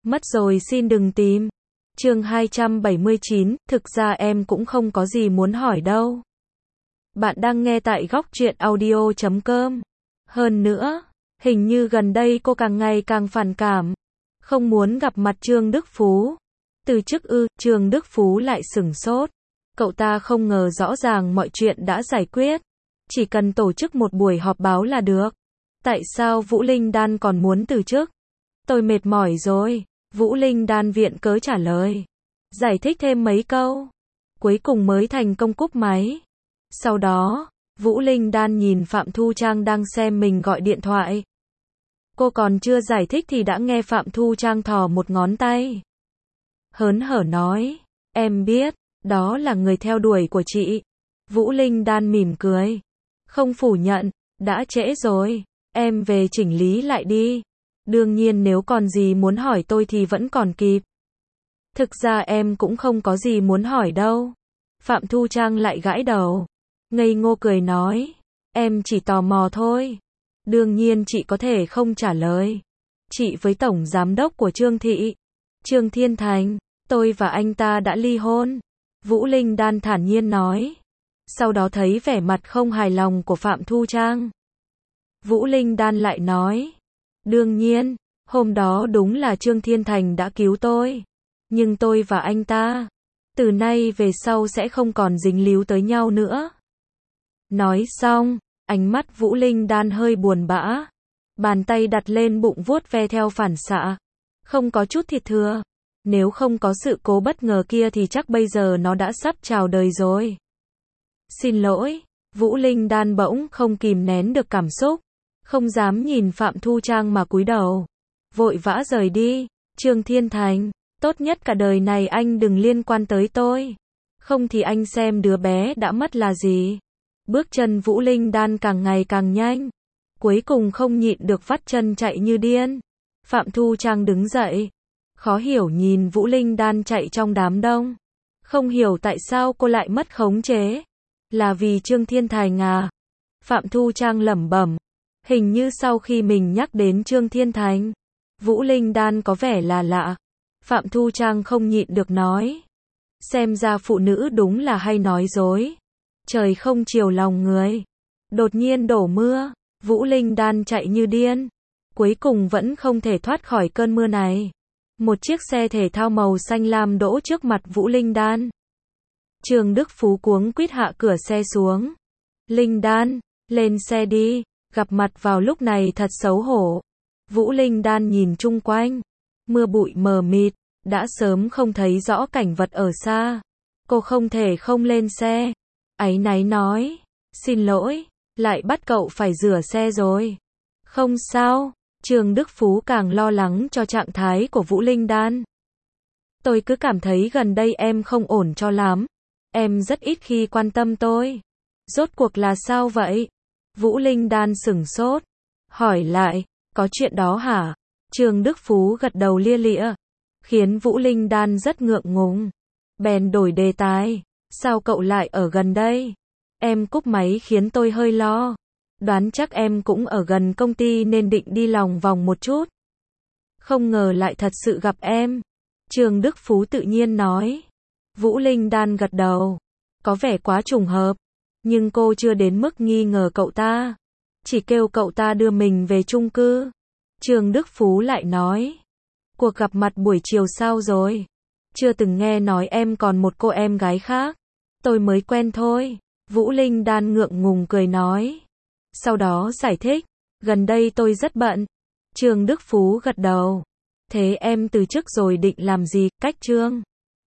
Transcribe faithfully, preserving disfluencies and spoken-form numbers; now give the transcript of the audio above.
Mất rồi xin đừng tìm. Chương hai trăm bảy mươi chín, thực ra em cũng không có gì muốn hỏi đâu. Bạn đang nghe tại góc truyện audio chấm com. Hơn nữa, hình như gần đây cô càng ngày càng phản cảm, không muốn gặp mặt Trương Đức Phú. Từ chức ư? Trương Đức Phú lại sửng sốt. Cậu ta không ngờ rõ ràng mọi chuyện đã giải quyết, chỉ cần tổ chức một buổi họp báo là được. Tại sao Vũ Linh Đan còn muốn từ chức? Tôi mệt mỏi rồi. Vũ Linh Đan viện cớ trả lời, giải thích thêm mấy câu, cuối cùng mới thành công cúp máy. Sau đó, Vũ Linh Đan nhìn Phạm Thu Trang đang xem mình gọi điện thoại. Cô còn chưa giải thích thì đã nghe Phạm Thu Trang thò một ngón tay, hớn hở nói, em biết, đó là người theo đuổi của chị. Vũ Linh Đan mỉm cười, không phủ nhận, đã trễ rồi, em về chỉnh lý lại đi. Đương nhiên nếu còn gì muốn hỏi tôi thì vẫn còn kịp. Thực ra em cũng không có gì muốn hỏi đâu. Phạm Thu Trang lại gãi đầu, ngây ngô cười nói, em chỉ tò mò thôi. Đương nhiên chị có thể không trả lời. Chị với tổng giám đốc của Trương Thị, Trương Thiên Thành, tôi và anh ta đã ly hôn. Vũ Linh Đan thản nhiên nói. Sau đó thấy vẻ mặt không hài lòng của Phạm Thu Trang, Vũ Linh Đan lại nói, đương nhiên, hôm đó đúng là Trương Thiên Thành đã cứu tôi. Nhưng tôi và anh ta, từ nay về sau sẽ không còn dính líu tới nhau nữa. Nói xong, ánh mắt Vũ Linh Đan hơi buồn bã. Bàn tay đặt lên bụng vuốt ve theo phản xạ. Không có chút thịt thừa. Nếu không có sự cố bất ngờ kia thì chắc bây giờ nó đã sắp chào đời rồi. Xin lỗi, Vũ Linh Đan bỗng không kìm nén được cảm xúc. Không dám nhìn Phạm Thu Trang mà cúi đầu, vội vã rời đi. Trương Thiên Thành, tốt nhất cả đời này anh đừng liên quan tới tôi. Không thì anh xem đứa bé đã mất là gì. Bước chân Vũ Linh Đan càng ngày càng nhanh. Cuối cùng không nhịn được vắt chân chạy như điên. Phạm Thu Trang đứng dậy, khó hiểu nhìn Vũ Linh Đan chạy trong đám đông. Không hiểu tại sao cô lại mất khống chế. Là vì Trương Thiên Thành à? Phạm Thu Trang lẩm bẩm. Hình như sau khi mình nhắc đến Trương Thiên Thành, Vũ Linh Đan có vẻ là lạ. Phạm Thu Trang không nhịn được nói. Xem ra phụ nữ đúng là hay nói dối. Trời không chiều lòng người. Đột nhiên đổ mưa. Vũ Linh Đan chạy như điên. Cuối cùng vẫn không thể thoát khỏi cơn mưa này. Một chiếc xe thể thao màu xanh lam đỗ trước mặt Vũ Linh Đan. Trương Đức Phú cuống quýt hạ cửa xe xuống. Linh Đan, lên xe đi. Gặp mặt vào lúc này thật xấu hổ. Vũ Linh Đan nhìn chung quanh. Mưa bụi mờ mịt, đã sớm không thấy rõ cảnh vật ở xa. Cô không thể không lên xe. Áy náy nói, xin lỗi, lại bắt cậu phải rửa xe rồi. Không sao, Trương Đức Phú càng lo lắng cho trạng thái của Vũ Linh Đan. Tôi cứ cảm thấy gần đây em không ổn cho lắm. Em rất ít khi quan tâm tôi. Rốt cuộc là sao vậy? Vũ Linh Đan sửng sốt, hỏi lại, có chuyện đó hả? Trương Đức Phú gật đầu lia lịa, khiến Vũ Linh Đan rất ngượng ngùng. Bèn đổi đề tài, sao cậu lại ở gần đây? Em cúp máy khiến tôi hơi lo. Đoán chắc em cũng ở gần công ty nên định đi lòng vòng một chút. Không ngờ lại thật sự gặp em. Trương Đức Phú tự nhiên nói. Vũ Linh Đan gật đầu, có vẻ quá trùng hợp. Nhưng cô chưa đến mức nghi ngờ cậu ta. Chỉ kêu cậu ta đưa mình về chung cư. Trương Đức Phú lại nói. Cuộc gặp mặt buổi chiều sao rồi? Chưa từng nghe nói em còn một cô em gái khác. Tôi mới quen thôi. Vũ Linh Đan ngượng ngùng cười nói. Sau đó giải thích. Gần đây tôi rất bận. Trương Đức Phú gật đầu. Thế em từ chức rồi định làm gì? Cách Trương